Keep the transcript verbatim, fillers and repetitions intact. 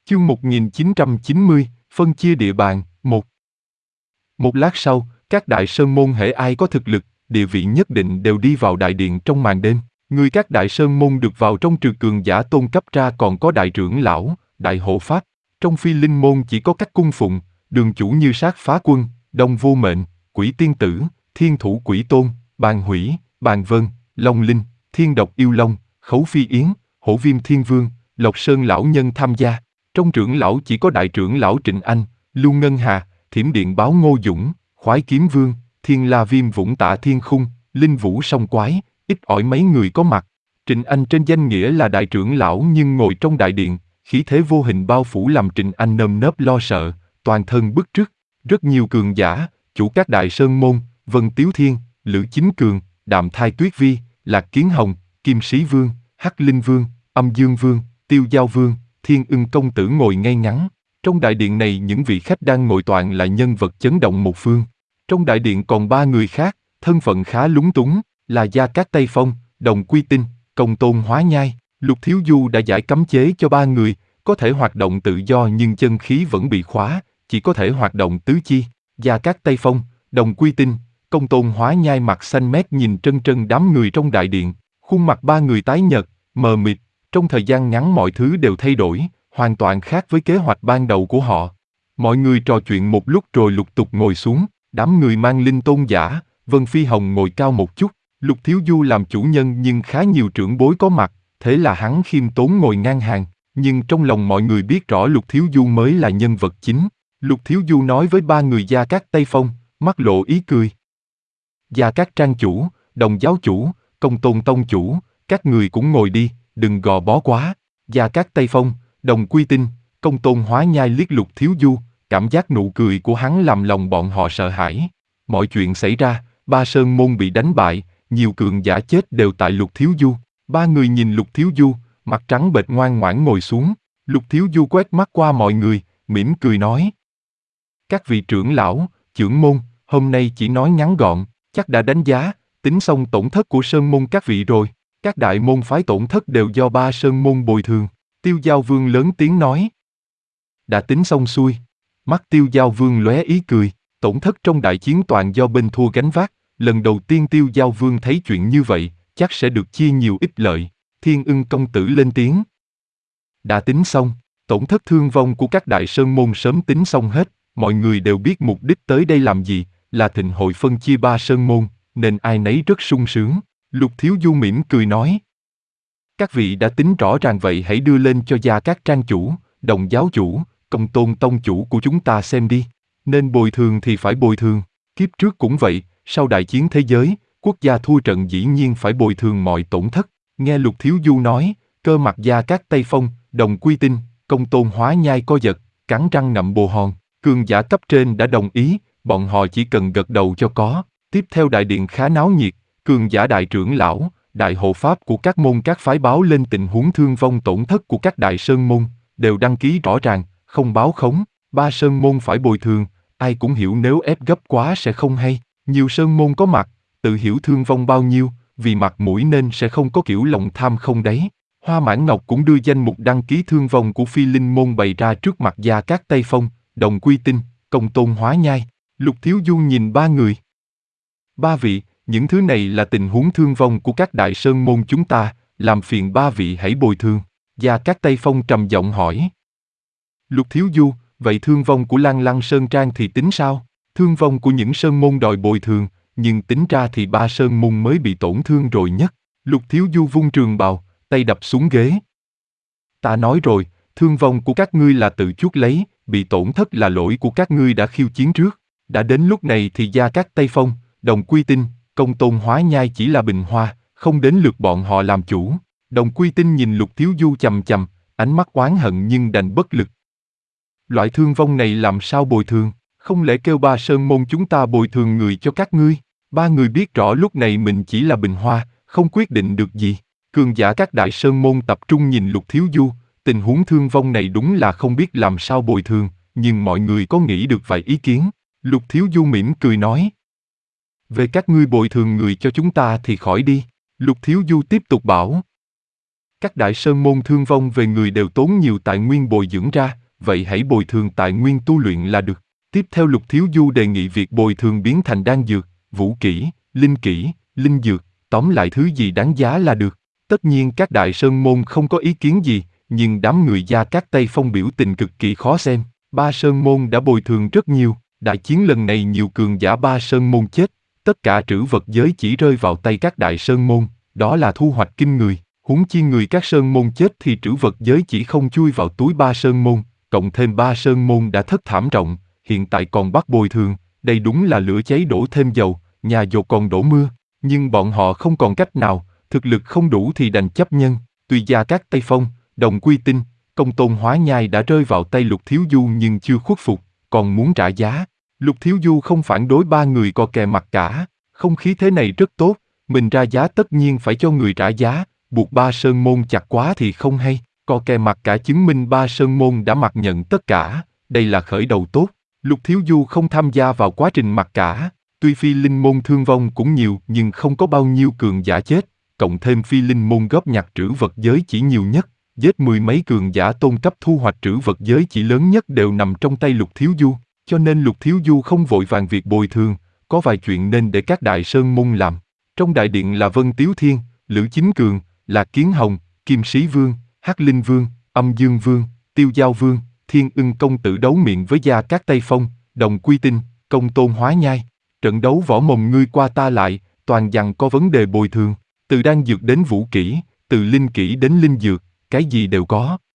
Chương một nghìn chín trăm chín mươi, phân chia địa bàn, một. Một lát sau, các đại sơn môn hễ ai có thực lực, địa vị nhất định đều đi vào đại điện trong màn đêm. Người các đại sơn môn được vào trong trừ cường giả tôn cấp ra còn có đại trưởng lão, đại hộ pháp. Trong phi linh môn chỉ có các cung phụng, đường chủ như Sát Phá Quân, Đông Vô Mệnh, Quỷ Tiên Tử, Thiên Thủ Quỷ Tôn, Bàn Hủy, Bàn Vân, Long Linh, Thiên Độc Yêu Long, Khấu Phi Yến, Hổ Viêm Thiên Vương, Lộc Sơn lão nhân tham gia. Trong trưởng lão chỉ có đại trưởng lão Trịnh Anh, Lưu Ngân Hà, Thiểm Điện Báo Ngô Dũng, Khoái Kiếm Vương, Thiên La Viêm Vũng Tạ Thiên Khung, Linh Vũ Song Quái, ít ỏi mấy người có mặt. Trịnh Anh trên danh nghĩa là đại trưởng lão nhưng ngồi trong đại điện, khí thế vô hình bao phủ làm Trịnh Anh nơm nớp lo sợ, toàn thân bức trước. Rất nhiều cường giả, chủ các đại sơn môn, Vân Tiếu Thiên, Lữ Chính Cường, Đạm Thai Tuyết Vi, Lạc Kiến Hồng, Kim Sĩ Vương, Hắc Linh Vương, Âm Dương Vương, Tiêu Giao Vương, Thiên Ưng công tử ngồi ngay ngắn. Trong đại điện này những vị khách đang ngồi toàn là nhân vật chấn động một phương. Trong đại điện còn ba người khác, thân phận khá lúng túng, là Gia Cát Tây Phong, Đồng Quy Tinh, Công Tôn Hóa Nhai. Lục Thiếu Du đã giải cấm chế cho ba người, có thể hoạt động tự do nhưng chân khí vẫn bị khóa, chỉ có thể hoạt động tứ chi. Gia Cát Tây Phong, Đồng Quy Tinh, Công Tôn Hóa Nhai mặt xanh mét nhìn trân trân đám người trong đại điện, khuôn mặt ba người tái nhợt, mờ mịt. Trong thời gian ngắn mọi thứ đều thay đổi, hoàn toàn khác với kế hoạch ban đầu của họ. Mọi người trò chuyện một lúc rồi lục tục ngồi xuống, đám người mang linh tôn giả, Vân Phi Hồng ngồi cao một chút. Lục Thiếu Du làm chủ nhân nhưng khá nhiều trưởng bối có mặt, thế là hắn khiêm tốn ngồi ngang hàng, nhưng trong lòng mọi người biết rõ Lục Thiếu Du mới là nhân vật chính. Lục Thiếu Du nói với ba người Gia Cát Tây Phong, mắt lộ ý cười. Gia Cát Trang chủ, Đồng giáo chủ, Công Tôn tông chủ, các người cũng ngồi đi, đừng gò bó quá. Gia Cát Tây Phong, Đồng Quy Tinh, Công Tôn Hóa Nhai liếc Lục Thiếu Du, cảm giác nụ cười của hắn làm lòng bọn họ sợ hãi. Mọi chuyện xảy ra, ba sơn môn bị đánh bại, nhiều cường giả chết đều tại Lục Thiếu Du. Ba người nhìn Lục Thiếu Du, mặt trắng bệch ngoan ngoãn ngồi xuống. Lục Thiếu Du quét mắt qua mọi người, mỉm cười nói: các vị trưởng lão, trưởng môn, hôm nay chỉ nói ngắn gọn, chắc đã đánh giá, tính xong tổn thất của sơn môn các vị rồi. Các đại môn phái tổn thất đều do ba sơn môn bồi thường. Tiêu Giao Vương lớn tiếng nói. Đã tính xong xuôi. Mắt Tiêu Giao Vương lóe ý cười. Tổn thất trong đại chiến toàn do bên thua gánh vác. Lần đầu tiên Tiêu Giao Vương thấy chuyện như vậy, chắc sẽ được chia nhiều ích lợi. Thiên Ưng công tử lên tiếng. Đã tính xong. Tổn thất thương vong của các đại sơn môn sớm tính xong hết. Mọi người đều biết mục đích tới đây làm gì, là thịnh hội phân chia ba sơn môn, nên ai nấy rất sung sướng. Lục Thiếu Du mỉm cười nói. Các vị đã tính rõ ràng vậy hãy đưa lên cho Gia Cát Trang chủ, Đồng giáo chủ, Công Tôn tông chủ của chúng ta xem đi. Nên bồi thường thì phải bồi thường. Kiếp trước cũng vậy, sau đại chiến thế giới, quốc gia thua trận dĩ nhiên phải bồi thường mọi tổn thất. Nghe Lục Thiếu Du nói, cơ mặt Gia Cát Tây Phong, Đồng Quy Tinh, Công Tôn Hóa Nhai co giật, cắn răng ngậm bồ hòn. Cường giả cấp trên đã đồng ý, bọn họ chỉ cần gật đầu cho có. Tiếp theo đại điện khá náo nhiệt. Cường giả đại trưởng lão, đại hộ pháp của các môn các phái báo lên tình huống thương vong tổn thất của các đại sơn môn, đều đăng ký rõ ràng, không báo khống, ba sơn môn phải bồi thường, ai cũng hiểu nếu ép gấp quá sẽ không hay, nhiều sơn môn có mặt, tự hiểu thương vong bao nhiêu, vì mặt mũi nên sẽ không có kiểu lòng tham không đấy. Hoa Mãn Ngọc cũng đưa danh mục đăng ký thương vong của phi linh môn bày ra trước mặt Gia Cát Tây Phong, Đồng Quy Tinh, Công Tôn Hóa Nhai. Lục Thiếu Du nhìn ba người. Ba vị, những thứ này là tình huống thương vong của các đại sơn môn chúng ta, làm phiền ba vị hãy bồi thường. Gia Cát Tây Phong trầm giọng hỏi. Lục Thiếu Du, vậy thương vong của Lan Lăng Sơn Trang thì tính sao? Thương vong của những sơn môn đòi bồi thường, nhưng tính ra thì ba sơn môn mới bị tổn thương rồi nhất. Lục Thiếu Du vung trường bào, tay đập xuống ghế. Ta nói rồi, thương vong của các ngươi là tự chuốc lấy, bị tổn thất là lỗi của các ngươi đã khiêu chiến trước. Đã đến lúc này thì Gia Cát Tây Phong, Đồng Quy Tinh, Công Tôn Hóa Nhai chỉ là bình hoa, không đến lượt bọn họ làm chủ. Đồng Quy Tinh nhìn Lục Thiếu Du chằm chằm, ánh mắt oán hận nhưng đành bất lực. Loại thương vong này làm sao bồi thường? Không lẽ kêu ba sơn môn chúng ta bồi thường người cho các ngươi? Ba người biết rõ lúc này mình chỉ là bình hoa, không quyết định được gì. Cường giả các đại sơn môn tập trung nhìn Lục Thiếu Du, tình huống thương vong này đúng là không biết làm sao bồi thường, nhưng mọi người có nghĩ được vài ý kiến. Lục Thiếu Du mỉm cười nói. Về các ngươi bồi thường người cho chúng ta thì khỏi đi. Lục Thiếu Du tiếp tục bảo. Các đại sơn môn thương vong về người đều tốn nhiều tài nguyên bồi dưỡng ra, vậy hãy bồi thường tài nguyên tu luyện là được. Tiếp theo Lục Thiếu Du đề nghị việc bồi thường biến thành đan dược, vũ kỹ, linh kỹ, linh dược, tóm lại thứ gì đáng giá là được. Tất nhiên các đại sơn môn không có ý kiến gì, nhưng đám người Gia Cát Tây Phong biểu tình cực kỳ khó xem. Ba sơn môn đã bồi thường rất nhiều, đại chiến lần này nhiều cường giả ba sơn môn chết, tất cả trữ vật giới chỉ rơi vào tay các đại sơn môn, đó là thu hoạch kinh người. Huống chi người các sơn môn chết thì trữ vật giới chỉ không chui vào túi ba sơn môn, cộng thêm ba sơn môn đã thất thảm trọng, hiện tại còn bắt bồi thường, đây đúng là lửa cháy đổ thêm dầu, nhà dột còn đổ mưa. Nhưng bọn họ không còn cách nào, thực lực không đủ thì đành chấp nhân. Tuy Gia Cát Tây Phong, Đồng Quy Tinh, Công Tôn Hóa Nhai đã rơi vào tay Lục Thiếu Du nhưng chưa khuất phục, còn muốn trả giá. Lục Thiếu Du không phản đối ba người có kè mặt cả, không khí thế này rất tốt, mình ra giá tất nhiên phải cho người trả giá, buộc ba sơn môn chặt quá thì không hay, có kè mặt cả chứng minh ba sơn môn đã mặc nhận tất cả, đây là khởi đầu tốt. Lục Thiếu Du không tham gia vào quá trình mặc cả, tuy phi linh môn thương vong cũng nhiều nhưng không có bao nhiêu cường giả chết, cộng thêm phi linh môn góp nhặt trữ vật giới chỉ nhiều nhất, giết mười mấy cường giả tôn cấp thu hoạch trữ vật giới chỉ lớn nhất đều nằm trong tay Lục Thiếu Du, cho nên Lục Thiếu Du không vội vàng việc bồi thường, có vài chuyện nên để các đại sơn môn làm. Trong đại điện là Vân Tiếu Thiên, Lữ Chính Cường, Lạc Kiến Hồng, Kim Sĩ Vương, Hắc Linh Vương, Âm Dương Vương, Tiêu Giao Vương, Thiên Ưng Công Tử đấu miệng với Gia Cát Tây Phong, Đồng Quy Tinh, Công Tôn Hóa Nhai. Trận đấu võ mồm ngươi qua ta lại, toàn dằng có vấn đề bồi thường, từ đan dược đến vũ kỹ, từ linh kỹ đến linh dược, cái gì đều có.